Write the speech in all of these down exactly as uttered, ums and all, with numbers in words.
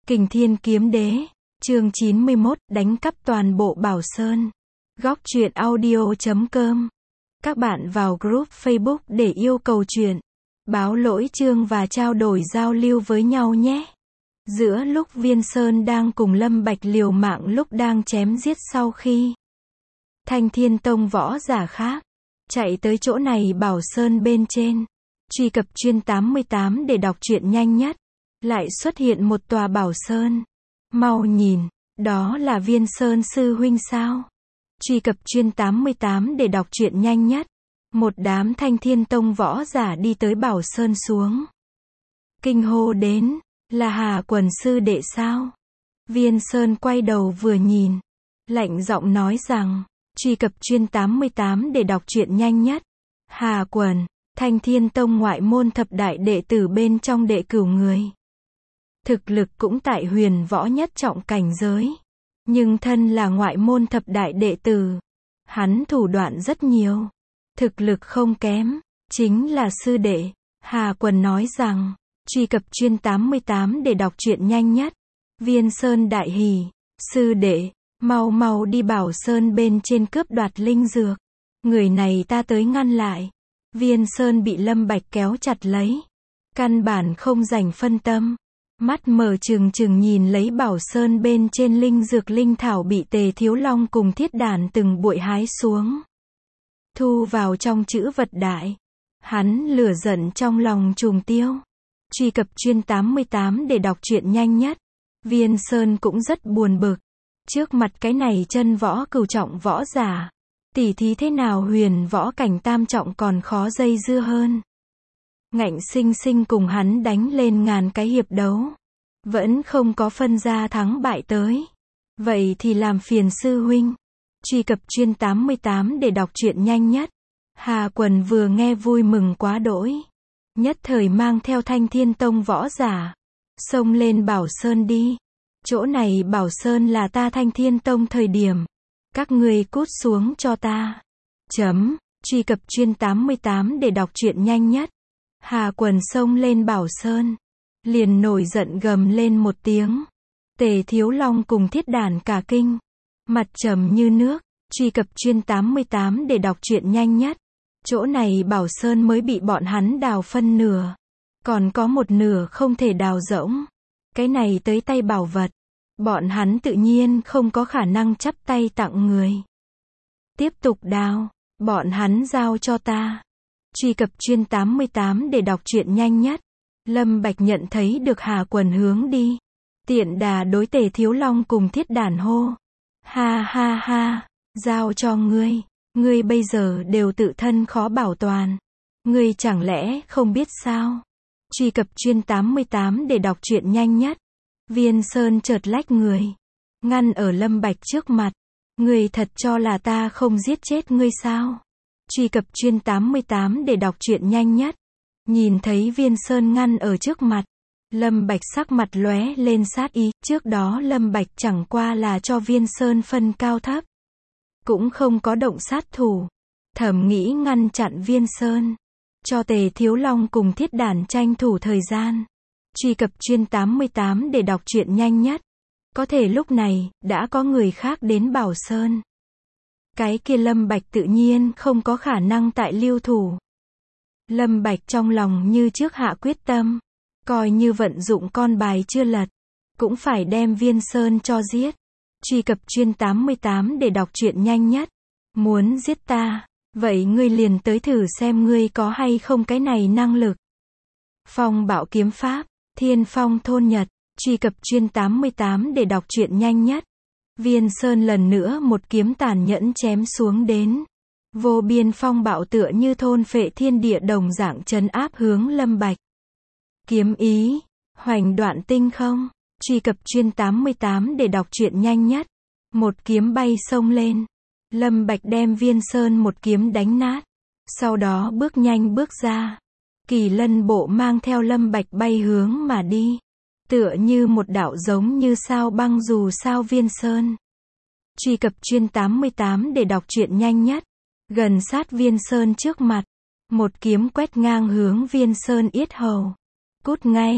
Kình Thiên Kiếm Đế, chương chín mươi mốt, đánh cắp toàn bộ Bảo Sơn. Góc truyện audio chấm com. Các bạn vào group Facebook để yêu cầu truyện, báo lỗi chương và trao đổi giao lưu với nhau nhé. Giữa lúc Viên Sơn đang cùng Lâm Bạch liều mạng lúc đang chém giết sau khi Thanh Thiên Tông võ giả khác chạy tới chỗ này Bảo Sơn bên trên, truy cập chuyên tám mươi tám để đọc truyện nhanh nhất. Lại xuất hiện một tòa Bảo Sơn. Mau nhìn, đó là Viên Sơn sư huynh sao? Truy cập chuyên tám mươi tám để đọc truyện nhanh nhất. Một đám Thanh Thiên Tông võ giả đi tới Bảo Sơn xuống. Kinh hô đến, là Hà Quần sư đệ sao? Viên Sơn quay đầu vừa nhìn, lạnh giọng nói rằng, truy cập chuyên tám mươi tám để đọc truyện nhanh nhất. Hà Quần, Thanh Thiên Tông ngoại môn thập đại đệ tử bên trong đệ cửu người. Thực lực cũng tại huyền võ nhất trọng cảnh giới. Nhưng thân là ngoại môn thập đại đệ tử. Hắn thủ đoạn rất nhiều. Thực lực không kém. Chính là sư đệ. Hà Quần nói rằng, truy cập chuyên tám mươi tám để đọc truyện nhanh nhất. Viên Sơn đại hỉ. Sư đệ, mau mau đi Bảo Sơn bên trên cướp đoạt linh dược. Người này ta tới ngăn lại. Viên Sơn bị Lâm Bạch kéo chặt lấy. Căn bản không dành phân tâm. Mắt mở trừng trừng nhìn lấy Bảo Sơn bên trên linh dược linh thảo bị Tề Thiếu Long cùng Thiết Đàn từng bụi hái xuống. Thu vào trong chữ vật đại. Hắn lửa giận trong lòng trùng tiêu. Truy cập chuyên tám mươi tám để đọc truyện nhanh nhất. Viên Sơn cũng rất buồn bực. Trước mặt cái này chân võ cửu trọng võ giả. Tỉ thí thế nào huyền võ cảnh tam trọng còn khó dây dưa hơn. Ngạnh sinh sinh cùng hắn đánh lên ngàn cái hiệp đấu. Vẫn không có phân ra thắng bại tới. Vậy thì làm phiền sư huynh. Truy cập chuyên tám mươi tám để đọc truyện nhanh nhất. Hà Quần vừa nghe vui mừng quá đỗi. Nhất thời mang theo Thanh Thiên Tông võ giả. Xông lên Bảo Sơn đi. Chỗ này Bảo Sơn là ta Thanh Thiên Tông thời điểm. Các ngươi cút xuống cho ta. Chấm. Truy cập chuyên tám mươi tám để đọc truyện nhanh nhất. Hà Quần xông lên Bảo Sơn. Liền nổi giận gầm lên một tiếng. Tề Thiếu Long cùng Thiết Đàn cả kinh. Mặt trầm như nước. Truy cập chuyên tám mươi tám để đọc truyện nhanh nhất. Chỗ này Bảo Sơn mới bị bọn hắn đào phân nửa. Còn có một nửa không thể đào rỗng. Cái này tới tay bảo vật. Bọn hắn tự nhiên không có khả năng chắp tay tặng người. Tiếp tục đào. Bọn hắn giao cho ta. Truy cập chuyên tám mươi tám để đọc truyện nhanh nhất. Lâm Bạch nhận thấy được Hà Quần hướng đi. Tiện đà đối Tề Thiếu Long cùng Thiết Đàn hô. Ha ha ha, giao cho ngươi. Ngươi bây giờ đều tự thân khó bảo toàn. Ngươi chẳng lẽ không biết sao? Truy cập chuyên tám mươi tám để đọc truyện nhanh nhất. Viên Sơn chợt lách người. Ngăn ở Lâm Bạch trước mặt. Ngươi thật cho là ta không giết chết ngươi sao? Truy cập chuyên tám mươi tám để đọc truyện nhanh nhất. Nhìn thấy Viên Sơn ngăn ở trước mặt. Lâm Bạch sắc mặt lóe lên sát ý. Trước đó Lâm Bạch chẳng qua là cho Viên Sơn phân cao thấp. Cũng không có động sát thủ. Thầm nghĩ ngăn chặn Viên Sơn. Cho Tề Thiếu Long cùng Thiết Đàn tranh thủ thời gian. Truy cập chuyên tám mươi tám để đọc truyện nhanh nhất. Có thể lúc này, đã có người khác đến Bảo Sơn. Cái kia Lâm Bạch tự nhiên không có khả năng tại lưu thủ. Lâm Bạch trong lòng như trước hạ quyết tâm. Coi như vận dụng con bài chưa lật. Cũng phải đem Viên Sơn cho giết. Truy cập chuyên tám mươi tám để đọc truyện nhanh nhất. Muốn giết ta, vậy ngươi liền tới thử xem ngươi có hay không cái này năng lực. Phong Bạo Kiếm Pháp, Thiên Phong Thôn Nhật. Truy cập chuyên tám mươi tám để đọc truyện nhanh nhất. Viên Sơn lần nữa một kiếm tàn nhẫn chém xuống đến. Vô biên phong bạo tựa như thôn phệ thiên địa đồng dạng trấn áp hướng Lâm Bạch. Kiếm ý, hoành đoạn tinh không. Truy cập chuyên tám mươi tám để đọc truyện nhanh nhất. Một kiếm bay xông lên. Lâm Bạch đem Viên Sơn một kiếm đánh nát. Sau đó bước nhanh bước ra. Kỳ Lân bộ mang theo Lâm Bạch bay hướng mà đi. Tựa như một đạo giống như sao băng dù sao Viên Sơn. Truy cập chuyên tám mươi tám để đọc truyện nhanh nhất. Gần sát Viên Sơn trước mặt. Một kiếm quét ngang hướng Viên Sơn yết hầu. Cút ngay.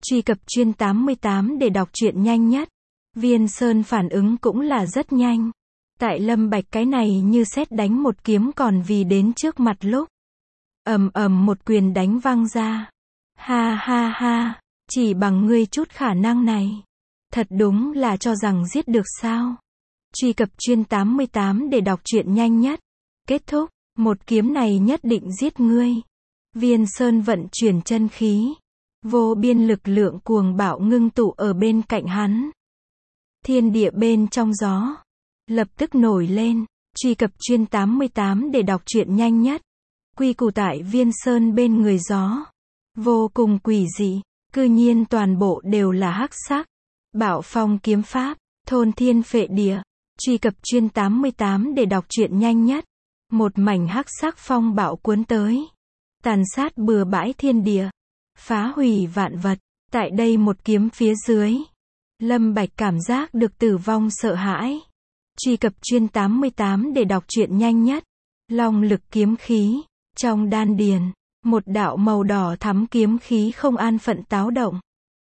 Truy cập chuyên tám mươi tám để đọc truyện nhanh nhất. Viên Sơn phản ứng cũng là rất nhanh. Tại Lâm Bạch cái này như sét đánh một kiếm còn vì đến trước mặt lúc. Ầm ầm một quyền đánh văng ra. Ha ha ha, chỉ bằng ngươi chút khả năng này. Thật đúng là cho rằng giết được sao. Truy cập chuyên tám mươi tám để đọc truyện nhanh nhất. Kết thúc, một kiếm này nhất định giết ngươi. Viên Sơn vận chuyển chân khí. Vô biên lực lượng cuồng bạo ngưng tụ ở bên cạnh hắn. Thiên địa bên trong gió lập tức nổi lên. Truy cập chuyên tám mươi tám để đọc truyện nhanh nhất. Quy củ tại Viên Sơn bên người gió vô cùng quỷ dị, cư nhiên toàn bộ đều là hắc sắc. Bạo phong kiếm pháp, thôn thiên phệ địa. Truy cập chuyên tám mươi tám để đọc truyện nhanh nhất. Một mảnh hắc sắc phong bạo cuốn tới, tàn sát bừa bãi thiên địa, phá hủy vạn vật. Tại đây một kiếm phía dưới, Lâm Bạch cảm giác được tử vong sợ hãi. Truy cập chuyên tám mươi tám để đọc truyện nhanh nhất. Long lực kiếm khí, trong đan điền, một đạo màu đỏ thắm kiếm khí không an phận táo động,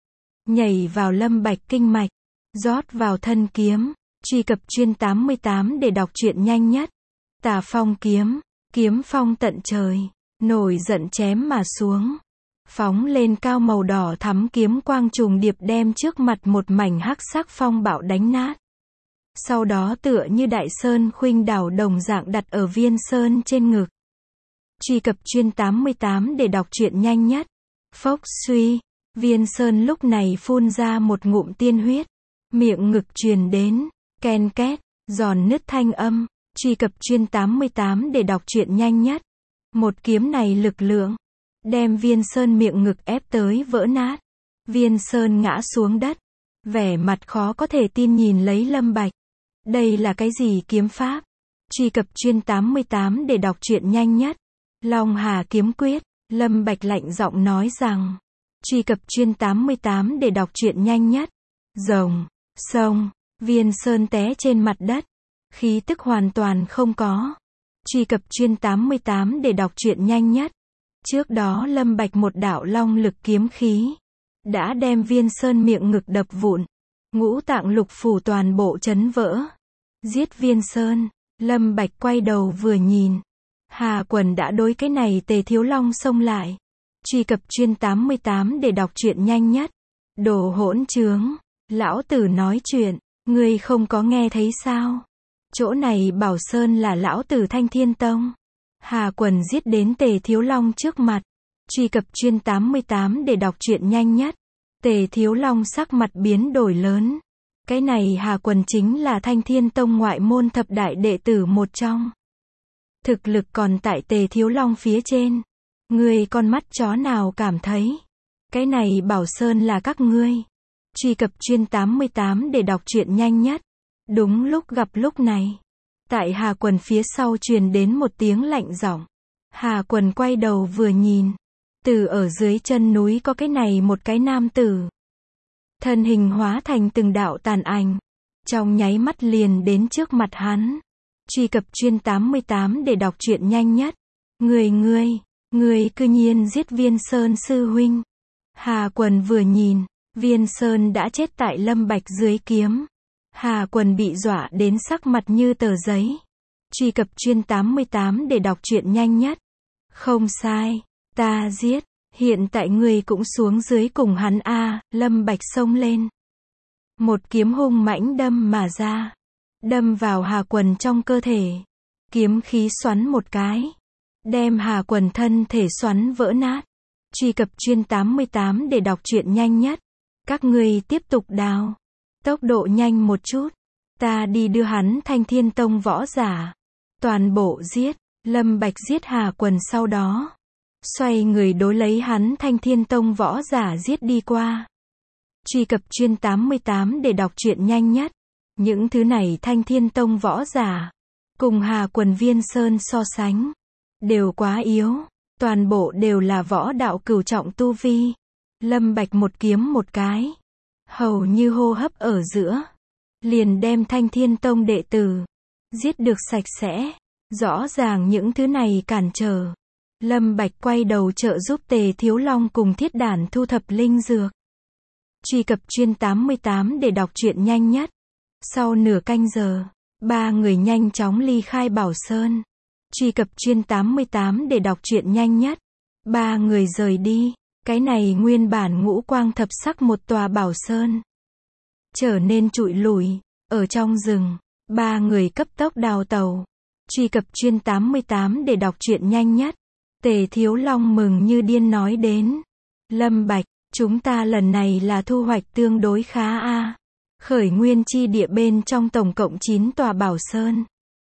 nhảy vào Lâm Bạch kinh mạch, rót vào thân kiếm. Truy cập chuyên tám mươi tám để đọc truyện nhanh nhất. Tà phong kiếm, kiếm phong tận trời, nổi giận chém mà xuống. Phóng lên cao màu đỏ thắm kiếm quang trùng điệp đem trước mặt một mảnh hắc sắc phong bạo đánh nát. Sau đó tựa như đại sơn khuynh đảo đồng dạng đặt ở Viên Sơn trên ngực. Truy cập chuyên tám mươi tám để đọc truyện nhanh nhất. Phốc suy, Viên Sơn lúc này phun ra một ngụm tiên huyết. Miệng ngực truyền đến ken két, giòn nứt thanh âm. Truy cập chuyên tám mươi tám để đọc truyện nhanh nhất. Một kiếm này lực lượng đem Viên Sơn miệng ngực ép tới vỡ nát. Viên Sơn ngã xuống đất, vẻ mặt khó có thể tin nhìn lấy Lâm Bạch. Đây là cái gì kiếm pháp? Truy cập chuyên tám mươi tám để đọc truyện nhanh nhất. Long Hà kiếm quyết, Lâm Bạch lạnh giọng nói rằng. Truy cập chuyên tám mươi tám để đọc truyện nhanh nhất. Rồng, sông, Viên Sơn té trên mặt đất, khí tức hoàn toàn không có. Truy cập chuyên tám mươi tám để đọc truyện nhanh nhất. Trước đó Lâm Bạch một đạo long lực kiếm khí đã đem Viên Sơn miệng ngực đập vụn, ngũ tạng lục phủ toàn bộ chấn vỡ. Giết Viên Sơn, Lâm Bạch quay đầu vừa nhìn, Hà Quần đã đối cái này Tề Thiếu Long xông lại. Truy cập chuyên tám mươi tám để đọc truyện nhanh nhất. Đồ hỗn trướng, lão tử nói chuyện, ngươi không có nghe thấy sao? Chỗ này Bảo Sơn là lão tử Thanh Thiên Tông. Hà Quần giết đến Tề Thiếu Long trước mặt. Truy cập chuyên tám mươi tám để đọc truyện nhanh nhất. Tề Thiếu Long sắc mặt biến đổi lớn. Cái này Hà Quần chính là Thanh Thiên Tông ngoại môn thập đại đệ tử một trong. Thực lực còn tại Tề Thiếu Long phía trên. Ngươi con mắt chó nào cảm thấy cái này Bảo Sơn là các ngươi? Truy cập chuyên tám mươi tám để đọc truyện nhanh nhất. Đúng lúc gặp lúc này, tại Hà Quần phía sau truyền đến một tiếng lạnh giọng. Hà Quần quay đầu vừa nhìn, từ ở dưới chân núi có cái này một cái nam tử. Thân hình hóa thành từng đạo tàn ảnh, trong nháy mắt liền đến trước mặt hắn. Truy cập chuyên tám mươi tám để đọc truyện nhanh nhất. Người ngươi, ngươi cư nhiên giết Viên Sơn sư huynh. Hà Quần vừa nhìn, Viên Sơn đã chết tại Lâm Bạch dưới kiếm. Hà Quần bị dọa đến sắc mặt như tờ giấy. Truy cập chuyên tám mươi tám để đọc truyện nhanh nhất. Không sai, ta giết, hiện tại ngươi cũng xuống dưới cùng hắn a. À, Lâm Bạch xông lên. Một kiếm hung mãnh đâm mà ra, đâm vào Hà Quần trong cơ thể. Kiếm khí xoắn một cái, đem Hà Quần thân thể xoắn vỡ nát. Truy cập chuyên tám mươi tám để đọc truyện nhanh nhất. Các ngươi tiếp tục đào, tốc độ nhanh một chút, ta đi đưa hắn Thanh Thiên Tông võ giả. Toàn bộ giết. Lâm Bạch giết Hà Quần sau đó, xoay người đối lấy hắn Thanh Thiên Tông võ giả giết đi qua. Truy cập chuyên tám mươi tám để đọc truyện nhanh nhất. Những thứ này Thanh Thiên Tông võ giả, cùng Hà Quần Viên Sơn so sánh, đều quá yếu. Toàn bộ đều là võ đạo cửu trọng tu vi. Lâm Bạch một kiếm một cái, hầu như hô hấp ở giữa, liền đem Thanh Thiên Tông đệ tử giết được sạch sẽ. Rõ ràng những thứ này cản trở. Lâm Bạch quay đầu trợ giúp Tề Thiếu Long cùng Thiết Đản thu thập linh dược. Truy cập chuyên tám mươi tám để đọc truyện nhanh nhất. Sau nửa canh giờ, ba người nhanh chóng ly khai Bảo Sơn. Truy cập chuyên tám mươi tám để đọc truyện nhanh nhất. Ba người rời đi. Cái này nguyên bản ngũ quang thập sắc một tòa Bảo Sơn trở nên trụi lùi. Ở trong rừng, ba người cấp tốc đào tàu. Truy cập chuyên tám mươi tám để đọc truyện nhanh nhất. Tề Thiếu Long mừng như điên nói đến. Lâm Bạch, chúng ta lần này là thu hoạch tương đối khá a. Khởi nguyên chi địa bên trong tổng cộng chín tòa Bảo Sơn.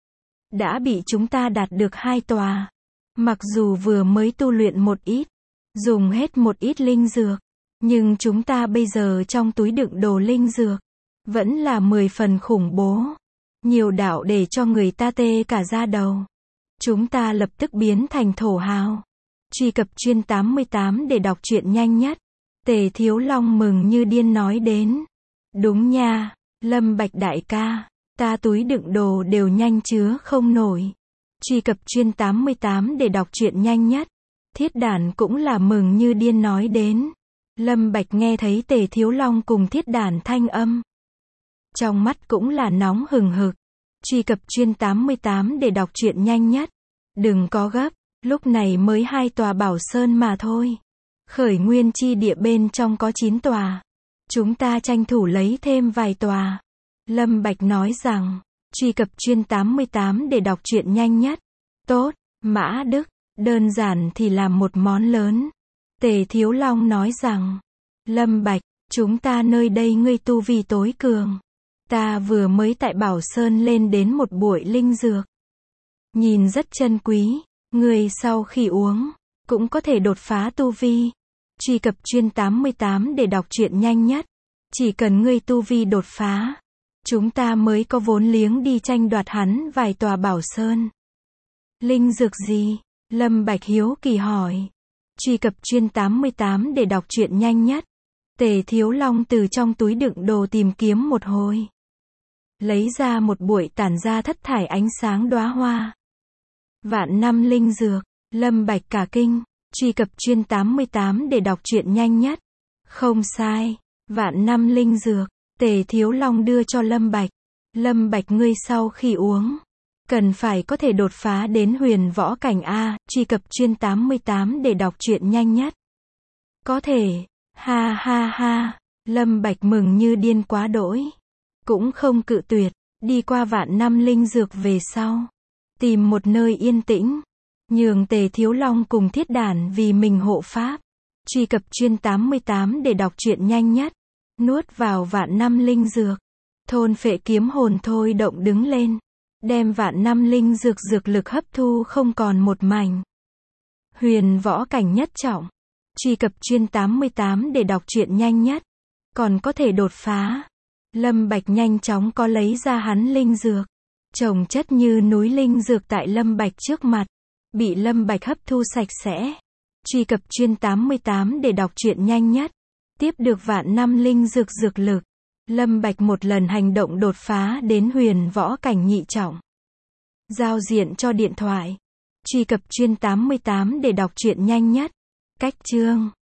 Đã bị chúng ta đạt được hai tòa. Mặc dù vừa mới tu luyện một ít, dùng hết một ít linh dược, nhưng chúng ta bây giờ trong túi đựng đồ linh dược, vẫn là mười phần khủng bố. Nhiều đạo để cho người ta tê cả da đầu. Chúng ta lập tức biến thành thổ hào. Truy cập chuyên tám mươi tám để đọc truyện nhanh nhất. Tề Thiếu Long mừng như điên nói đến. Đúng nha, Lâm Bạch đại ca, ta túi đựng đồ đều nhanh chứa không nổi. Truy cập chuyên tám mươi tám để đọc truyện nhanh nhất. Thiết Đản cũng là mừng như điên nói đến. Lâm Bạch nghe thấy Tề Thiếu Long cùng Thiết Đản thanh âm, trong mắt cũng là nóng hừng hực. Truy cập chuyên tám mươi tám để đọc truyện nhanh nhất. Đừng có gấp, lúc này mới hai tòa Bảo Sơn mà thôi. Khởi nguyên chi địa bên trong có chín tòa. Chúng ta tranh thủ lấy thêm vài tòa. Lâm Bạch nói rằng, truy cập chuyên tám mươi tám để đọc truyện nhanh nhất. Tốt, Mã Đức, đơn giản thì làm một món lớn. Tề Thiếu Long nói rằng, Lâm Bạch, chúng ta nơi đây ngươi tu vi tối cường. Ta vừa mới tại Bảo Sơn lên đến một buổi linh dược. Nhìn rất chân quý, ngươi sau khi uống, cũng có thể đột phá tu vi. Truy cập chuyên tám mươi tám để đọc truyện nhanh nhất. Chỉ cần ngươi tu vi đột phá, chúng ta mới có vốn liếng đi tranh đoạt hắn vài tòa Bảo Sơn. Linh dược gì? Lâm Bạch hiếu kỳ hỏi. Truy cập chuyên tám mươi tám để đọc truyện nhanh nhất. Tề Thiếu Long từ trong túi đựng đồ tìm kiếm một hồi, lấy ra một buổi tản ra thất thải ánh sáng đóa hoa. Vạn năm linh dược. Lâm Bạch cả kinh. Truy cập chuyên tám mươi tám để đọc truyện nhanh nhất. Không sai, vạn năm linh dược. Tề Thiếu Long đưa cho Lâm Bạch. Lâm Bạch ngươi sau khi uống, cần phải có thể đột phá đến huyền võ cảnh A. Truy cập chuyên tám mươi tám để đọc truyện nhanh nhất. Có thể. Ha ha ha. Lâm Bạch mừng như điên quá đỗi. Cũng không cự tuyệt. Đi qua vạn năm linh dược về sau, tìm một nơi yên tĩnh, nhường Tề Thiếu Long cùng Thiết Đản vì mình hộ pháp. Truy cập chuyên tám mươi tám để đọc truyện nhanh nhất. Nuốt vào vạn năm linh dược. Thôn phệ kiếm hồn thôi động đứng lên. Đem vạn năm linh dược dược lực hấp thu không còn một mảnh. Huyền võ cảnh nhất trọng. Truy cập chuyên tám mươi tám để đọc truyện nhanh nhất. Còn có thể đột phá. Lâm Bạch nhanh chóng có lấy ra hắn linh dược. Chồng chất như núi linh dược tại Lâm Bạch trước mặt. Bị Lâm Bạch hấp thu sạch sẽ. Truy cập chuyên tám mươi tám để đọc truyện nhanh nhất. Tiếp được vạn năm linh dược dược lực. Lâm Bạch một lần hành động đột phá đến huyền võ cảnh nhị trọng. Giao diện cho điện thoại. Truy cập chuyên tám mươi tám để đọc truyện nhanh nhất. Cách chương.